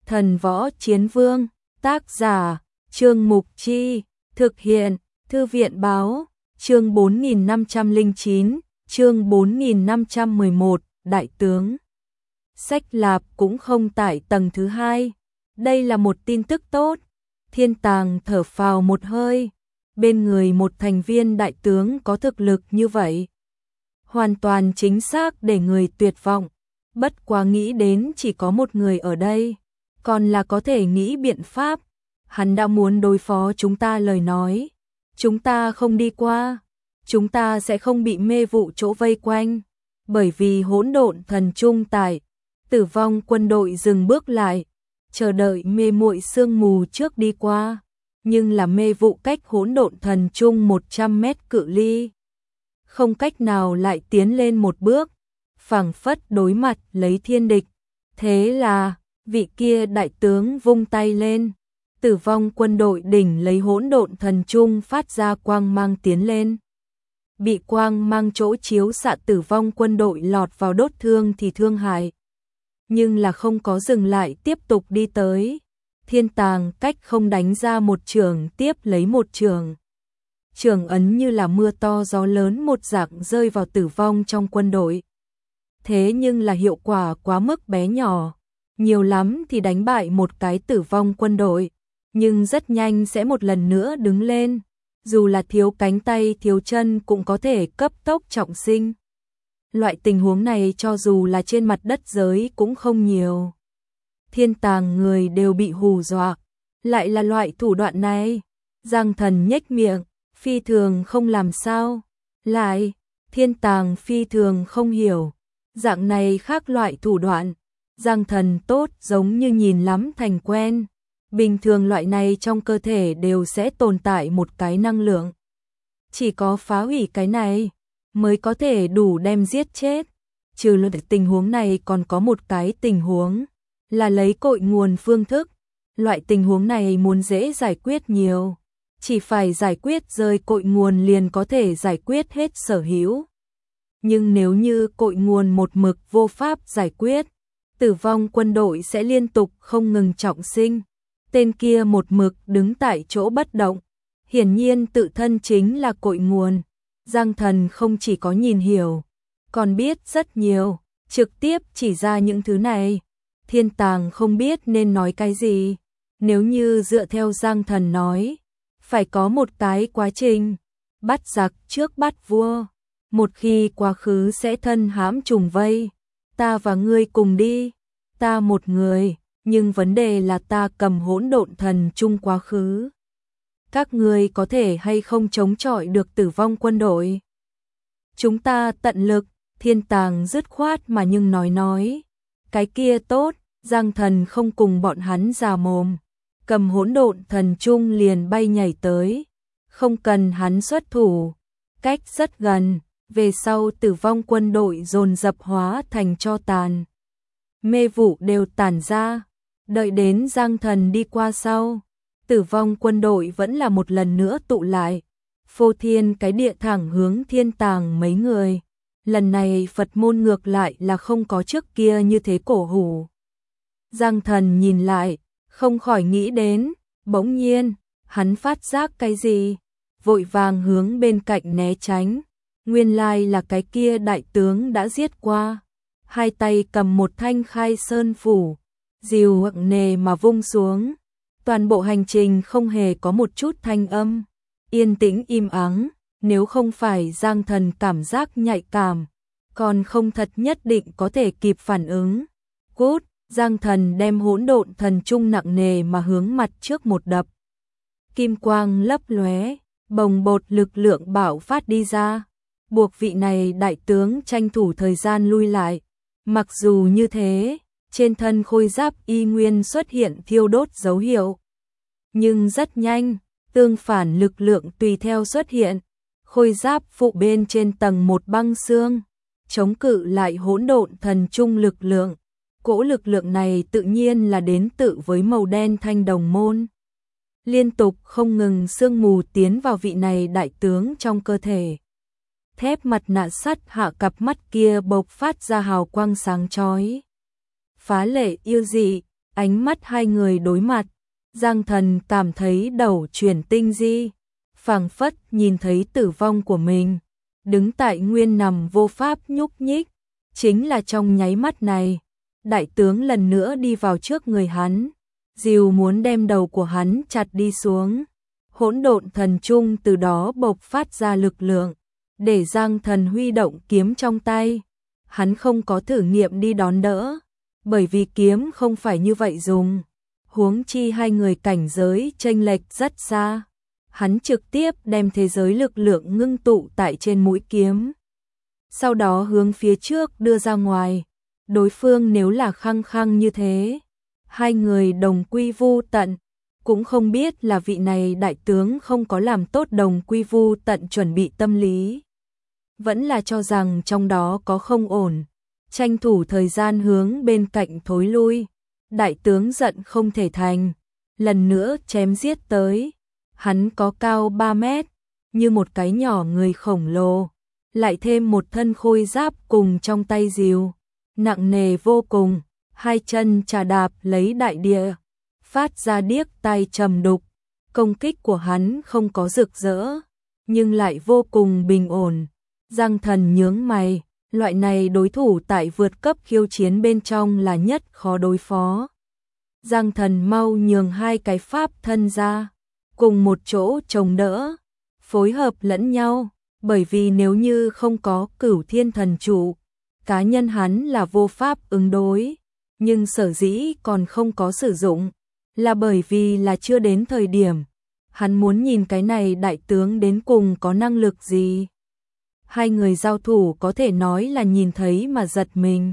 Thần Võ Chiến Vương, tác giả, Trương Mục Chi, thực hiện, Thư viện Báo, chương 4509, chương 4511, Đại tướng. Sách Lạp cũng không tại tầng thứ 2. Đây là một tin tức tốt. Thiên Tàng thở phào một hơi. Bên người một thành viên đại tướng có thực lực như vậy, hoàn toàn chính xác để người tuyệt vọng. Bất quá nghĩ đến chỉ có một người ở đây, còn là có thể nghĩ biện pháp. Hắn đã muốn đối phó chúng ta lời nói, chúng ta không đi qua, chúng ta sẽ không bị mê vụ chỗ vây quanh. Bởi vì hỗn độn thần trung tại, Tử Vong Quân đội dừng bước lại, chờ đợi mê muội sương mù trước đi qua. Nhưng là mê vụ cách hỗn độn thần trung 100 mét cự ly, không cách nào lại tiến lên một bước, phảng phất đối mặt lấy thiên địch. Thế là, vị kia đại tướng vung tay lên, Tử Vong Quân đội đỉnh lấy hỗn độn thần trung phát ra quang mang tiến lên. Bị quang mang chỗ chiếu xạ Tử Vong Quân đội lọt vào đốt thương thì thương hại, nhưng là không có dừng lại, tiếp tục đi tới. Thiên Tàng cách không đánh ra một trường tiếp lấy một trường. Trường ấn như là mưa to gió lớn một dạng rơi vào Tử Vong trong quân đội. Thế nhưng là hiệu quả quá mức bé nhỏ, nhiều lắm thì đánh bại một cái Tử Vong quân đội, nhưng rất nhanh sẽ một lần nữa đứng lên. Dù là thiếu cánh tay thiếu chân cũng có thể cấp tốc trọng sinh. Loại tình huống này cho dù là trên mặt đất giới cũng không nhiều. Thiên Tàng người đều bị hù dọa, lại là loại thủ đoạn này. Giang Thần nhếch miệng, phi thường không làm sao. Lại, Thiên Tàng phi thường không hiểu. Dạng này khác loại thủ đoạn, Giang Thần tốt giống như nhìn lắm thành quen. Bình thường loại này trong cơ thể đều sẽ tồn tại một cái năng lượng. Chỉ có phá hủy cái này mới có thể đủ đem giết chết. Trừ tình huống này còn có một cái tình huống là lấy cội nguồn phương thức. Loại tình huống này muốn dễ giải quyết nhiều, chỉ phải giải quyết rơi cội nguồn liền có thể giải quyết hết sở hữu. Nhưng nếu như cội nguồn một mực vô pháp giải quyết, Tử Vong quân đội sẽ liên tục không ngừng trọng sinh. Tên kia một mực đứng tại chỗ bất động, hiển nhiên tự thân chính là cội nguồn. Giang Thần không chỉ có nhìn hiểu, còn biết rất nhiều, trực tiếp chỉ ra những thứ này. Thiên Tàng không biết nên nói cái gì. Nếu như dựa theo Giang Thần nói, phải có một cái quá trình, bắt giặc trước bắt vua. Một khi quá khứ sẽ thân hãm trùng vây. Ta và ngươi cùng đi, ta một người, nhưng vấn đề là ta cầm hỗn độn thần chung quá khứ. Các ngươi có thể hay không chống chọi được Tử Vong quân đội? Chúng ta tận lực. Thiên Tàng dứt khoát mà nhưng nói. Cái kia tốt. Giang Thần không cùng bọn hắn già mồm, cầm hỗn độn thần chung liền bay nhảy tới, không cần hắn xuất thủ, cách rất gần. Về sau Tử Vong quân đội dồn dập hóa thành tro tàn, mê vụ đều tản ra. Đợi đến Giang Thần đi qua sau, Tử Vong quân đội vẫn là một lần nữa tụ lại, phô thiên cái địa thẳng hướng Thiên Tàng mấy người. Lần này Phật môn ngược lại là không có trước kia như thế cổ hủ. Giang Thần nhìn lại, không khỏi nghĩ đến, bỗng nhiên, hắn phát giác cái gì, vội vàng hướng bên cạnh né tránh. Nguyên lai là cái kia đại tướng đã giết qua, hai tay cầm một thanh Khai Sơn phủ, dìu nặng nề mà vung xuống. Toàn bộ hành trình không hề có một chút thanh âm, yên tĩnh im ắng. Nếu không phải Giang Thần cảm giác nhạy cảm, còn không thật nhất định có thể kịp phản ứng. Cút! Giang Thần đem hỗn độn thần trung nặng nề mà hướng mặt trước một đập. Kim quang lấp lóe, bồng bột lực lượng bạo phát đi ra, buộc vị này đại tướng tranh thủ thời gian lui lại. Mặc dù như thế, trên thân khôi giáp y nguyên xuất hiện thiêu đốt dấu hiệu, nhưng rất nhanh, tương phản lực lượng tùy theo xuất hiện. Khôi giáp phụ bên trên tầng một băng xương, chống cự lại hỗn độn thần trung lực lượng. Cỗ lực lượng này tự nhiên là đến tự với màu đen thanh đồng môn. Liên tục không ngừng sương mù tiến vào vị này đại tướng trong cơ thể. Thép mặt nạ sắt hạ cặp mắt kia bộc phát ra hào quang sáng chói. Phá lệ yêu dị, Ánh mắt hai người đối mặt, Giang Thần cảm thấy đầu chuyển tinh di, phảng phất nhìn thấy tử vong của mình, đứng tại nguyên nằm vô pháp nhúc nhích. Chính là trong nháy mắt này, đại tướng lần nữa đi vào trước người hắn, dìu muốn đem đầu của hắn chặt đi xuống. Hỗn độn thần trung từ đó bộc phát ra lực lượng, để Giang Thần huy động kiếm trong tay. Hắn không có thử nghiệm đi đón đỡ, bởi vì kiếm không phải như vậy dùng. Huống chi hai người cảnh giới chênh lệch rất xa. Hắn trực tiếp đem thế giới lực lượng ngưng tụ tại trên mũi kiếm, sau đó hướng phía trước đưa ra ngoài. Đối phương nếu là khăng khăng như thế, hai người đồng quy vu tận. Cũng không biết là vị này đại tướng không có làm tốt đồng quy vu tận chuẩn bị tâm lý, vẫn là cho rằng trong đó có không ổn, tranh thủ thời gian hướng bên cạnh thối lui. Đại tướng giận không thể thành, lần nữa chém giết tới. Hắn có cao 3 mét, như một cái nhỏ người khổng lồ, lại thêm một thân khôi giáp cùng trong tay dìu, nặng nề vô cùng, hai chân chà đạp lấy đại địa, phát ra điếc tai trầm đục. Công kích của hắn không có rực rỡ, nhưng lại vô cùng bình ổn. Giang Thần nhướng mày, loại này đối thủ tại vượt cấp khiêu chiến bên trong là nhất khó đối phó. Giang Thần mau nhường hai cái pháp thân ra, cùng một chỗ chống đỡ, phối hợp lẫn nhau, bởi vì nếu như không có Cửu Thiên Thần Trụ, cá nhân hắn là vô pháp ứng đối, nhưng sở dĩ còn không có sử dụng, là bởi vì là chưa đến thời điểm. Hắn muốn nhìn cái này đại tướng đến cùng có năng lực gì. Hai người giao thủ có thể nói là nhìn thấy mà giật mình.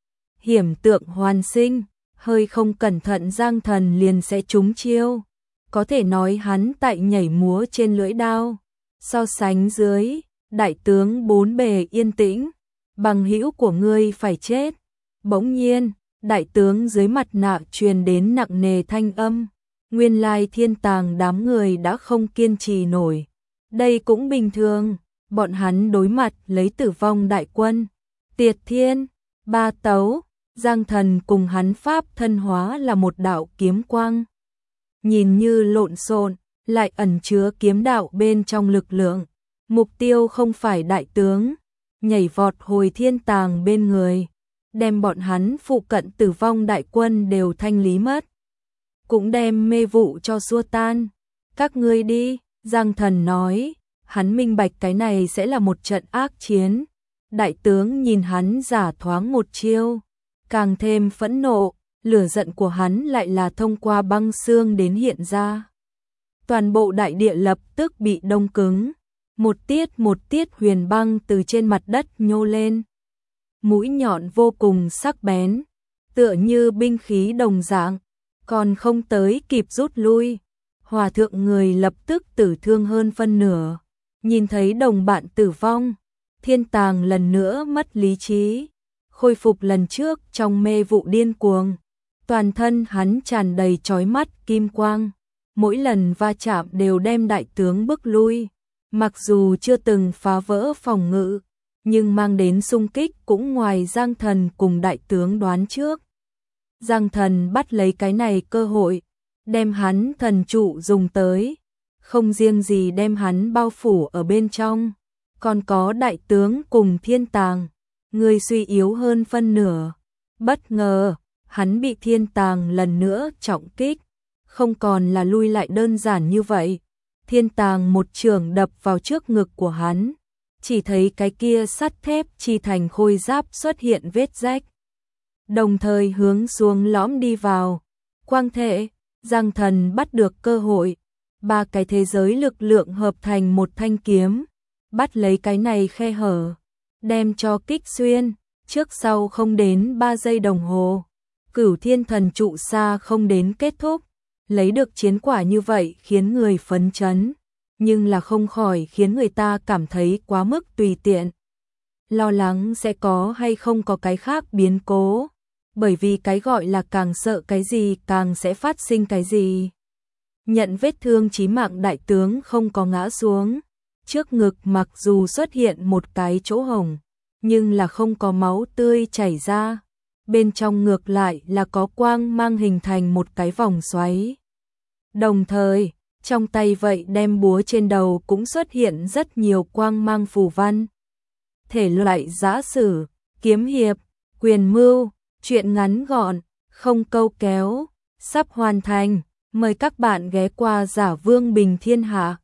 Hiểm tượng hoàn sinh, hơi không cẩn thận Giang Thần liền sẽ trúng chiêu. Có thể nói hắn tại nhảy múa trên lưỡi đao. So sánh dưới, đại tướng bốn bề yên tĩnh, bằng hữu của ngươi phải chết. Bỗng nhiên, đại tướng dưới mặt nạ truyền đến nặng nề thanh âm. Nguyên lai Thiên Tàng đám người đã không kiên trì nổi. Đây cũng bình thường, bọn hắn đối mặt lấy tử vong đại quân. Tiệt Thiên, Ba Tấu, Giang Thần cùng hắn pháp thân hóa là một đạo kiếm quang. Nhìn như lộn xộn, lại ẩn chứa kiếm đạo bên trong lực lượng. Mục tiêu không phải đại tướng, nhảy vọt hồi Thiên Tàng bên người, đem bọn hắn phụ cận tử vong đại quân đều thanh lý mất. Cũng đem mê vụ cho xua tan. Các ngươi đi, Giang Thần nói, hắn minh bạch cái này sẽ là một trận ác chiến. Đại tướng nhìn hắn giả thoáng một chiêu, càng thêm phẫn nộ, lửa giận của hắn lại là thông qua băng xương đến hiện ra. Toàn bộ đại địa lập tức bị đông cứng, một tiết huyền băng từ trên mặt đất nhô lên. Mũi nhọn vô cùng sắc bén, tựa như binh khí đồng dạng, còn không tới kịp rút lui. Hòa thượng người lập tức tử thương hơn phân nửa. Nhìn thấy đồng bạn tử vong, Thiên Tàng lần nữa mất lý trí, khôi phục lần trước trong mê vụ điên cuồng. Toàn thân hắn tràn đầy chói mắt kim quang, mỗi lần va chạm đều đem đại tướng bức lui. Mặc dù chưa từng phá vỡ phòng ngự, nhưng mang đến xung kích cũng ngoài Giang Thần cùng đại tướng đoán trước. Giang Thần bắt lấy cái này cơ hội, đem hắn thần trụ dùng tới, không riêng gì đem hắn bao phủ ở bên trong, còn có đại tướng cùng Thiên Tàng, người suy yếu hơn phân nửa. Bất ngờ, hắn bị Thiên Tàng lần nữa trọng kích, không còn là lui lại đơn giản như vậy. Thiên Tàng một chưởng đập vào trước ngực của hắn, chỉ thấy cái kia sắt thép chi thành khôi giáp xuất hiện vết rách, đồng thời hướng xuống lõm đi vào. Quang thể, Giang Thần bắt được cơ hội, ba cái thế giới lực lượng hợp thành một thanh kiếm, bắt lấy cái này khe hở, đem cho kích xuyên. Trước sau không đến 3 giây đồng hồ, Cửu Thiên Thần Trụ xa không đến kết thúc. Lấy được chiến quả như vậy khiến người phấn chấn, nhưng là không khỏi khiến người ta cảm thấy quá mức tùy tiện. Lo lắng sẽ có hay không có cái khác biến cố, bởi vì cái gọi là càng sợ cái gì càng sẽ phát sinh cái gì. Nhận vết thương chí mạng đại tướng không có ngã xuống, trước ngực mặc dù xuất hiện một cái chỗ hồng, nhưng là không có máu tươi chảy ra. bên trong ngược lại là có quang mang hình thành một cái vòng xoáy. Đồng thời, trong tay vậy đem búa trên đầu cũng xuất hiện rất nhiều quang mang phù văn. Thể loại giã sử, kiếm hiệp, quyền mưu, truyện ngắn gọn, không câu kéo, sắp hoàn thành. Mời các bạn ghé qua Giả Vương Bình Thiên Hạ.